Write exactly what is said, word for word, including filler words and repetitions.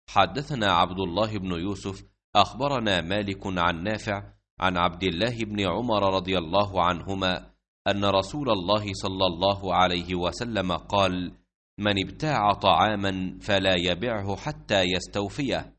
حدثنا عبد الله بن يوسف أخبرنا مالك عن نافع عن عبد الله بن عمر رضي الله عنهما أن رسول الله صلى الله عليه وسلم قال: من ابتاع طعاما فلا يبعه حتى يستوفيه،